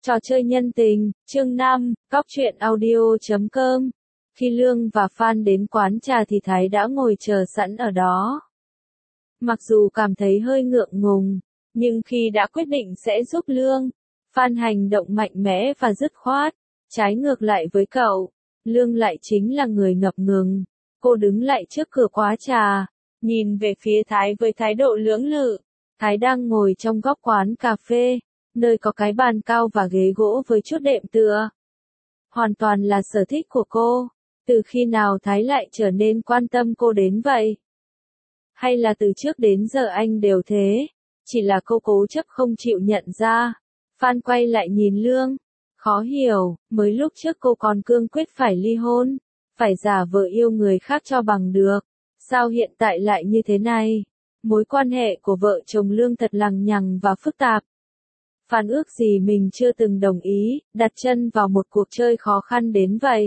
Trò chơi nhân tình, chương 5, Cóc truyện audio.com. Khi Lương và Phan đến quán trà thì Thái đã ngồi chờ sẵn ở đó. Mặc dù cảm thấy hơi ngượng ngùng, nhưng khi đã quyết định sẽ giúp Lương, Phan hành động mạnh mẽ và dứt khoát. Trái ngược lại với cậu, Lương lại chính là người ngập ngừng. Cô đứng lại trước cửa quán trà, nhìn về phía Thái với thái độ lưỡng lự. Thái đang ngồi trong góc quán cà phê, nơi có cái bàn cao và ghế gỗ với chút đệm tựa. Hoàn toàn là sở thích của cô. Từ khi nào Thái lại trở nên quan tâm cô đến vậy? Hay là từ trước đến giờ anh đều thế? Chỉ là cô cố chấp không chịu nhận ra. Phan quay lại nhìn Lương. Khó hiểu, mới lúc trước cô còn cương quyết phải ly hôn, phải giả vờ yêu người khác cho bằng được. Sao hiện tại lại như thế này? Mối quan hệ của vợ chồng Lương thật lằng nhằng và phức tạp. Phan ước gì mình chưa từng đồng ý, đặt chân vào một cuộc chơi khó khăn đến vậy.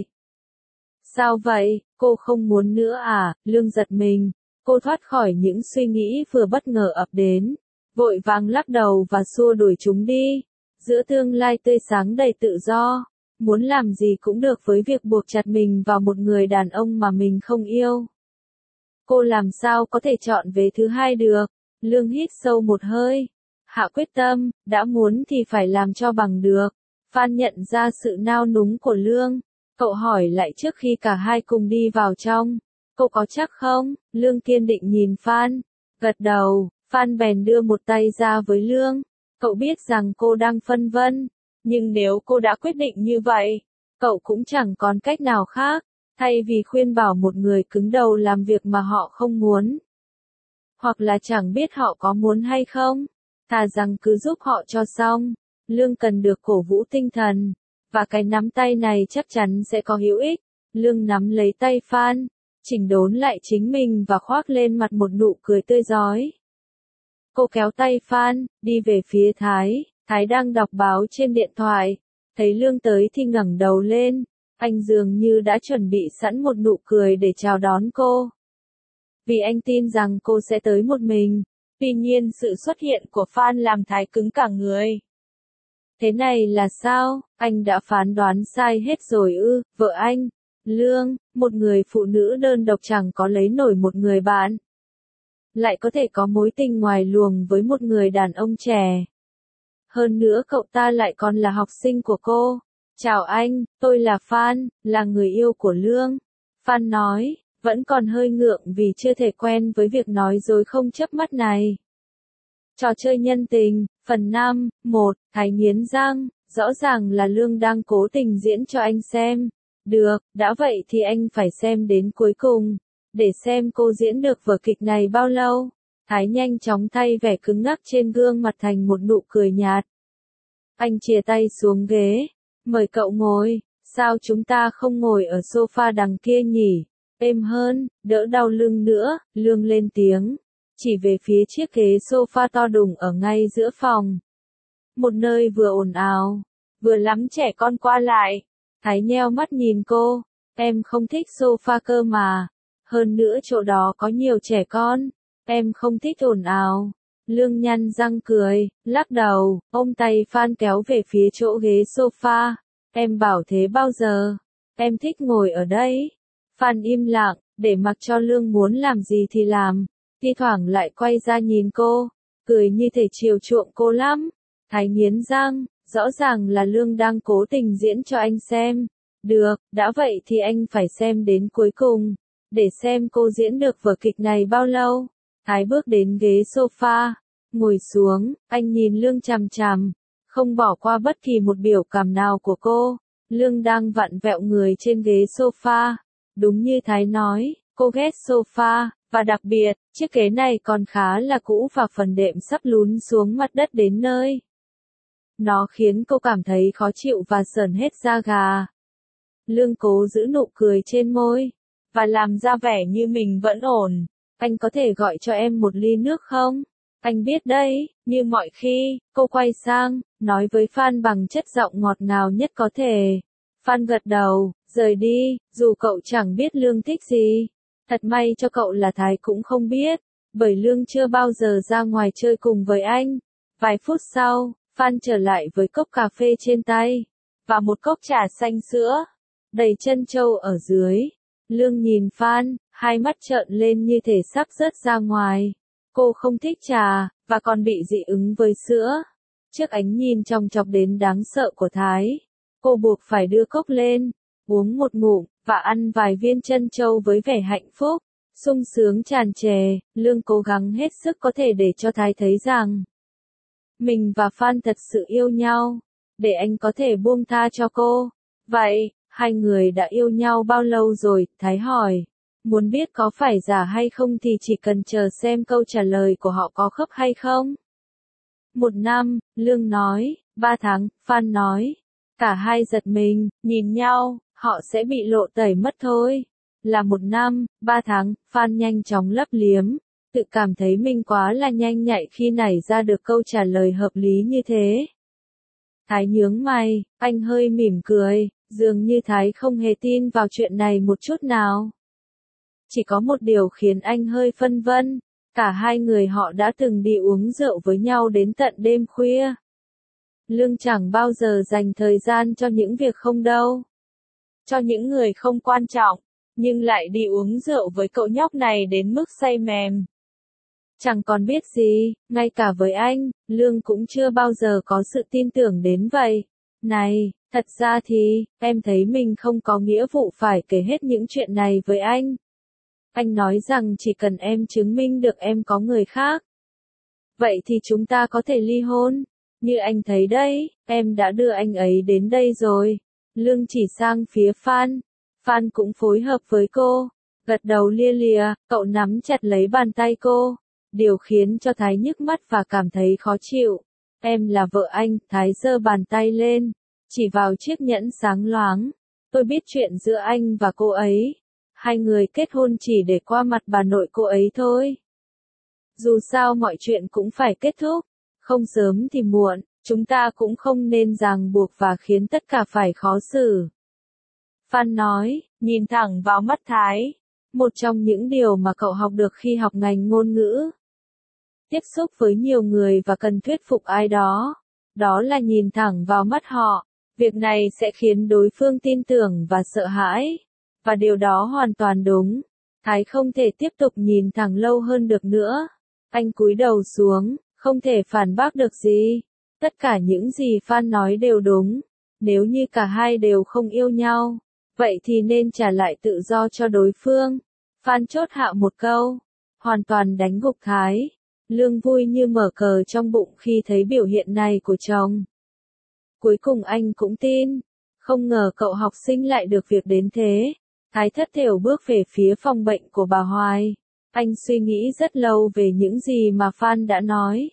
Sao vậy, cô không muốn nữa à? Lương giật mình, cô thoát khỏi những suy nghĩ vừa bất ngờ ập đến, vội vàng lắc đầu và xua đuổi chúng đi. Giữa tương lai tươi sáng đầy tự do, muốn làm gì cũng được với việc buộc chặt mình vào một người đàn ông mà mình không yêu. Cô làm sao có thể chọn về thứ hai được? Lương hít sâu một hơi, hạ quyết tâm, đã muốn thì phải làm cho bằng được. Phan nhận ra sự nao núng của Lương, cậu hỏi lại trước khi cả hai cùng đi vào trong. Cô có chắc không? Lương kiên định nhìn Phan, gật đầu. Phan bèn đưa một tay ra với Lương. Cậu biết rằng cô đang phân vân, nhưng nếu cô đã quyết định như vậy, cậu cũng chẳng còn cách nào khác, thay vì khuyên bảo một người cứng đầu làm việc mà họ không muốn, hoặc là chẳng biết họ có muốn hay không, thà rằng cứ giúp họ cho xong. Lương cần được cổ vũ tinh thần, và cái nắm tay này chắc chắn sẽ có hữu ích. Lương nắm lấy tay Phan, chỉnh đốn lại chính mình và khoác lên mặt một nụ cười tươi rói. Cô kéo tay Phan, đi về phía Thái. Thái đang đọc báo trên điện thoại, thấy Lương tới thì ngẩng đầu lên. Anh dường như đã chuẩn bị sẵn một nụ cười để chào đón cô. Vì anh tin rằng cô sẽ tới một mình. Tuy nhiên sự xuất hiện của Phan làm Thái cứng cả người. Thế này là sao? Anh đã phán đoán sai hết rồi ư? Vợ anh, Lương, một người phụ nữ đơn độc chẳng có lấy nổi một người bạn, lại có thể có mối tình ngoài luồng với một người đàn ông trẻ. Hơn nữa cậu ta lại còn là học sinh của cô. Chào anh, tôi là Phan, là người yêu của Lương. Phan nói, vẫn còn hơi ngượng vì chưa thể quen với việc nói dối không chớp mắt này. Trò chơi nhân tình, phần 5, 1, Thái nghiến răng, rõ ràng là Lương đang cố tình diễn cho anh xem. Được, đã vậy thì anh phải xem đến cuối cùng, để xem cô diễn được vở kịch này bao lâu. Thái nhanh chóng thay vẻ cứng ngắc trên gương mặt thành một nụ cười nhạt. Anh chìa tay xuống ghế, mời cậu ngồi. Sao chúng ta không ngồi ở sofa đằng kia nhỉ? Êm hơn, đỡ đau lưng nữa. Lương lên tiếng, chỉ về phía chiếc ghế sofa to đùng ở ngay giữa phòng. Một nơi vừa ồn ào, vừa lắm trẻ con qua lại. Thái nheo mắt nhìn cô, em không thích sofa cơ mà. Hơn nữa chỗ đó có nhiều trẻ con, em không thích ồn ào. Lương nhăn răng cười, lắc đầu, ôm tay Phan kéo về phía chỗ ghế sofa. Em bảo thế bao giờ? Em thích ngồi ở đây. Phan im lặng, để mặc cho Lương muốn làm gì thì làm. Thi thoảng lại quay ra nhìn cô, cười như thể chiều chuộng cô lắm. Thái nghiến răng, rõ ràng là Lương đang cố tình diễn cho anh xem. Được, đã vậy thì anh phải xem đến cuối cùng, để xem cô diễn được vở kịch này bao lâu. Thái bước đến ghế sofa, ngồi xuống, anh nhìn Lương chằm chằm, không bỏ qua bất kỳ một biểu cảm nào của cô. Lương đang vặn vẹo người trên ghế sofa. Đúng như Thái nói, cô ghét sofa, và đặc biệt, chiếc ghế này còn khá là cũ và phần đệm sắp lún xuống mặt đất đến nơi. Nó khiến cô cảm thấy khó chịu và sởn hết da gà. Lương cố giữ nụ cười trên môi, và làm ra vẻ như mình vẫn ổn. Anh có thể gọi cho em một ly nước không? Anh biết đấy, như mọi khi. Cô quay sang, nói với Phan bằng chất giọng ngọt ngào nhất có thể. Phan gật đầu, rời đi, dù cậu chẳng biết Lương thích gì. Thật may cho cậu là Thái cũng không biết, bởi Lương chưa bao giờ ra ngoài chơi cùng với anh. Vài phút sau, Phan trở lại với cốc cà phê trên tay, và một cốc trà xanh sữa, đầy trân châu ở dưới. Lương nhìn Phan, hai mắt trợn lên như thể sắp rớt ra ngoài. Cô không thích trà, và còn bị dị ứng với sữa. Trước ánh nhìn chòng chọc đến đáng sợ của Thái, cô buộc phải đưa cốc lên, uống một ngụm, và ăn vài viên trân châu với vẻ hạnh phúc, sung sướng tràn trề. Lương cố gắng hết sức có thể để cho Thái thấy rằng mình và Phan thật sự yêu nhau, để anh có thể buông tha cho cô. Vậy, hai người đã yêu nhau bao lâu rồi? Thái hỏi. Muốn biết có phải giả hay không thì chỉ cần chờ xem câu trả lời của họ có khớp hay không. 1 năm, Lương nói. 3 tháng, Phan nói. Cả hai giật mình, nhìn nhau, họ sẽ bị lộ tẩy mất thôi. Là 1 năm, 3 tháng, Phan nhanh chóng lấp liếm, tự cảm thấy mình quá là nhanh nhạy khi nảy ra được câu trả lời hợp lý như thế. Thái nhướng mày, anh hơi mỉm cười, dường như Thái không hề tin vào chuyện này một chút nào. Chỉ có một điều khiến anh hơi phân vân, cả hai người họ đã từng đi uống rượu với nhau đến tận đêm khuya. Lương chẳng bao giờ dành thời gian cho những việc không đâu. Cho những người không quan trọng, nhưng lại đi uống rượu với cậu nhóc này đến mức say mềm. Chẳng còn biết gì, ngay cả với anh, Lương cũng chưa bao giờ có sự tin tưởng đến vậy. Này, thật ra thì, em thấy mình không có nghĩa vụ phải kể hết những chuyện này với anh. Anh nói rằng chỉ cần em chứng minh được em có người khác, vậy thì chúng ta có thể ly hôn. Như anh thấy đấy, em đã đưa anh ấy đến đây rồi. Lương chỉ sang phía Phan. Phan cũng phối hợp với cô, gật đầu lia lịa, cậu nắm chặt lấy bàn tay cô. Điều khiến cho Thái nhức mắt và cảm thấy khó chịu. Em là vợ anh. Thái giơ bàn tay lên, chỉ vào chiếc nhẫn sáng loáng. Tôi biết chuyện giữa anh và cô ấy. Hai người kết hôn chỉ để qua mặt bà nội cô ấy thôi. Dù sao mọi chuyện cũng phải kết thúc. Không sớm thì muộn, chúng ta cũng không nên ràng buộc và khiến tất cả phải khó xử. Phan nói, nhìn thẳng vào mắt Thái. Một trong những điều mà cậu học được khi học ngành ngôn ngữ. Tiếp xúc với nhiều người và cần thuyết phục ai đó. Đó là nhìn thẳng vào mắt họ. Việc này sẽ khiến đối phương tin tưởng và sợ hãi. Và điều đó hoàn toàn đúng. Thái không thể tiếp tục nhìn thẳng lâu hơn được nữa. Anh cúi đầu xuống, không thể phản bác được gì. Tất cả những gì Phan nói đều đúng. Nếu như cả hai đều không yêu nhau, vậy thì nên trả lại tự do cho đối phương. Phan chốt hạ một câu, hoàn toàn đánh gục Thái. Lương vui như mở cờ trong bụng khi thấy biểu hiện này của chồng. Cuối cùng anh cũng tin. Không ngờ cậu học sinh lại được việc đến thế. Thái thất thểu bước về phía phòng bệnh của bà Hoài. Anh suy nghĩ rất lâu về những gì mà Phan đã nói.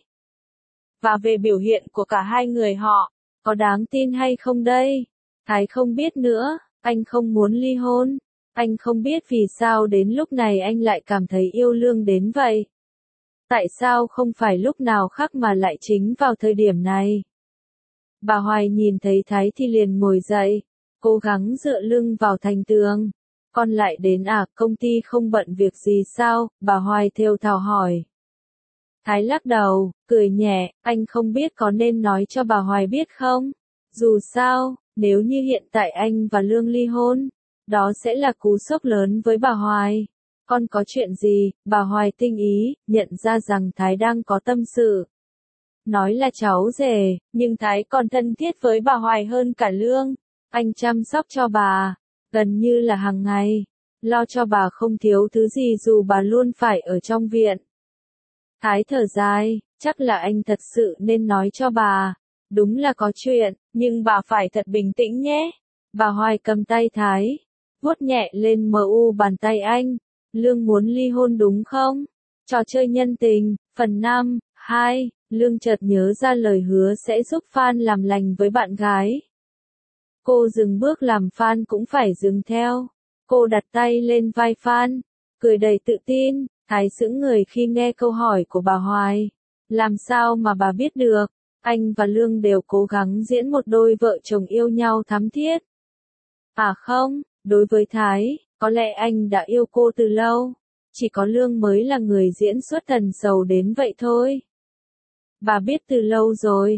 Và về biểu hiện của cả hai người họ. Có đáng tin hay không đây? Thái không biết nữa. Anh không muốn ly hôn. Anh không biết vì sao đến lúc này anh lại cảm thấy yêu Lương đến vậy. Tại sao không phải lúc nào khác mà lại chính vào thời điểm này? Bà Hoài nhìn thấy Thái thì liền ngồi dậy, cố gắng dựa lưng vào thành tường. Con lại đến à, công ty không bận việc gì sao? Bà Hoài thều thào hỏi. Thái lắc đầu, cười nhẹ, anh không biết có nên nói cho bà Hoài biết không? Dù sao, nếu như hiện tại anh và Lương ly hôn, đó sẽ là cú sốc lớn với bà Hoài. Con có chuyện gì? Bà Hoài tinh ý, nhận ra rằng Thái đang có tâm sự. Nói là cháu rể, nhưng Thái còn thân thiết với bà Hoài hơn cả Lương. Anh chăm sóc cho bà, gần như là hàng ngày. Lo cho bà không thiếu thứ gì dù bà luôn phải ở trong viện. Thái thở dài, chắc là anh thật sự nên nói cho bà. Đúng là có chuyện, nhưng bà phải thật bình tĩnh nhé. Bà Hoài cầm tay Thái, vuốt nhẹ lên bàn tay anh. Lương muốn ly hôn đúng không? Trò chơi nhân tình, phần 5, 2, Lương chợt nhớ ra lời hứa sẽ giúp Phan làm lành với bạn gái. Cô dừng bước làm Phan cũng phải dừng theo. Cô đặt tay lên vai Phan, cười đầy tự tin. Thái sững người khi nghe câu hỏi của bà Hoài. Làm sao mà bà biết được? Anh và Lương đều cố gắng diễn một đôi vợ chồng yêu nhau thắm thiết. À không, đối với Thái, có lẽ anh đã yêu cô từ lâu. Chỉ có Lương mới là người diễn xuất thần sầu đến vậy thôi. Bà biết từ lâu rồi.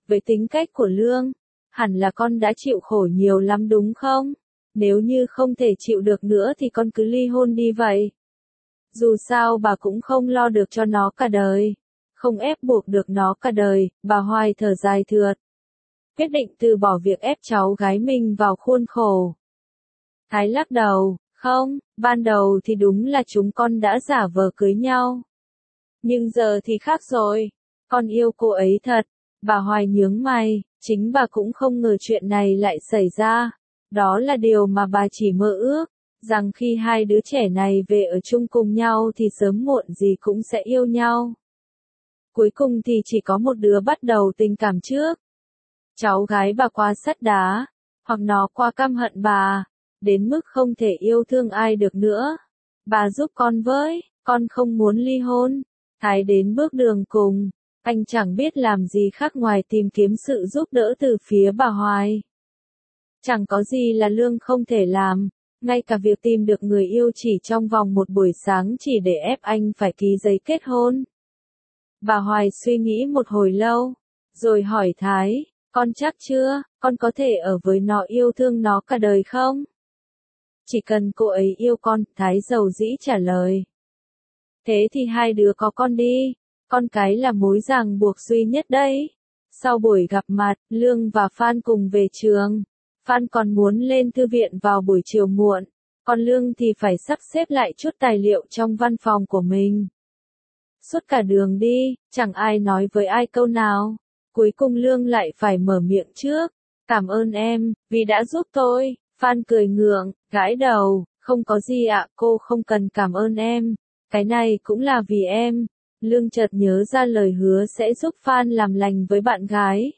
Với tính cách của Lương, hẳn là con đã chịu khổ nhiều lắm đúng không? Nếu như không thể chịu được nữa thì con cứ ly hôn đi vậy. Dù sao bà cũng không lo được cho nó cả đời. Không ép buộc được nó cả đời, bà Hoài thở dài thượt. Quyết định từ bỏ việc ép cháu gái mình vào khuôn khổ. Thái lắc đầu, không, ban đầu thì đúng là chúng con đã giả vờ cưới nhau. Nhưng giờ thì khác rồi, con yêu cô ấy thật. Bà Hoài nhướng mày, chính bà cũng không ngờ chuyện này lại xảy ra. Đó là điều mà bà chỉ mơ ước, rằng khi hai đứa trẻ này về ở chung cùng nhau thì sớm muộn gì cũng sẽ yêu nhau. Cuối cùng thì chỉ có một đứa bắt đầu tình cảm trước. Cháu gái bà quá sắt đá, hoặc nó quá căm hận bà, đến mức không thể yêu thương ai được nữa. Bà giúp con với, con không muốn ly hôn. Thái đến bước đường cùng, anh chẳng biết làm gì khác ngoài tìm kiếm sự giúp đỡ từ phía bà Hoài. Chẳng có gì là Lương không thể làm, ngay cả việc tìm được người yêu chỉ trong vòng một buổi sáng chỉ để ép anh phải ký giấy kết hôn. Bà Hoài suy nghĩ một hồi lâu, rồi hỏi Thái, con chắc chưa, con có thể ở với nó yêu thương nó cả đời không? Chỉ cần cô ấy yêu con, Thái dầu dĩ trả lời. Thế thì hai đứa có con đi, con cái là mối ràng buộc duy nhất đấy. Sau buổi gặp mặt, Lương và Phan cùng về trường. Phan còn muốn lên thư viện vào buổi chiều muộn, còn Lương thì phải sắp xếp lại chút tài liệu trong văn phòng của mình. Suốt cả đường đi, chẳng ai nói với ai câu nào. Cuối cùng Lương lại phải mở miệng trước. Cảm ơn em, vì đã giúp tôi. Phan cười ngượng, gãi đầu, không có gì ạ, cô không cần cảm ơn em. Cái này cũng là vì em. Lương chợt nhớ ra lời hứa sẽ giúp Phan làm lành với bạn gái.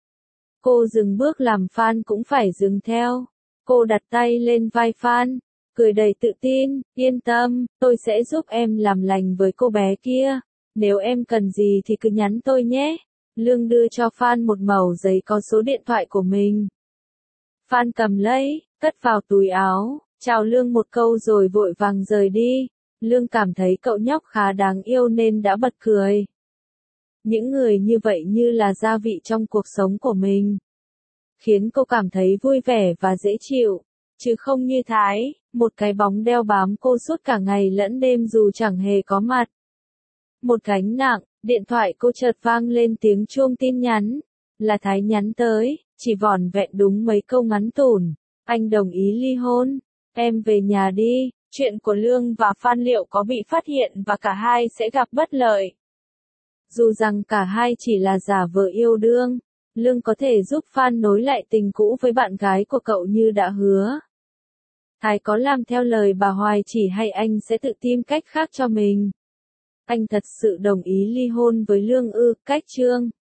Cô dừng bước làm Phan cũng phải dừng theo. Cô đặt tay lên vai Phan, cười đầy tự tin, yên tâm, tôi sẽ giúp em làm lành với cô bé kia. Nếu em cần gì thì cứ nhắn tôi nhé. Lương đưa cho Phan một mẩu giấy có số điện thoại của mình. Phan cầm lấy, cất vào túi áo, chào Lương một câu rồi vội vàng rời đi. Lương cảm thấy cậu nhóc khá đáng yêu nên đã bật cười. Những người như vậy như là gia vị trong cuộc sống của mình. Khiến cô cảm thấy vui vẻ và dễ chịu. Chứ không như Thái, một cái bóng đeo bám cô suốt cả ngày lẫn đêm dù chẳng hề có mặt. Một gánh nặng, điện thoại cô chợt vang lên tiếng chuông tin nhắn. Là Thái nhắn tới, chỉ vỏn vẹn đúng mấy câu ngắn tủn. Anh đồng ý ly hôn. Em về nhà đi. Chuyện của Lương và Phan liệu có bị phát hiện và cả hai sẽ gặp bất lợi. Dù rằng cả hai chỉ là giả vờ yêu đương, Lương có thể giúp Phan nối lại tình cũ với bạn gái của cậu như đã hứa. Thái có làm theo lời bà Hoài chỉ hay anh sẽ tự tìm cách khác cho mình? Anh thật sự đồng ý ly hôn với Lương ư? Cách chương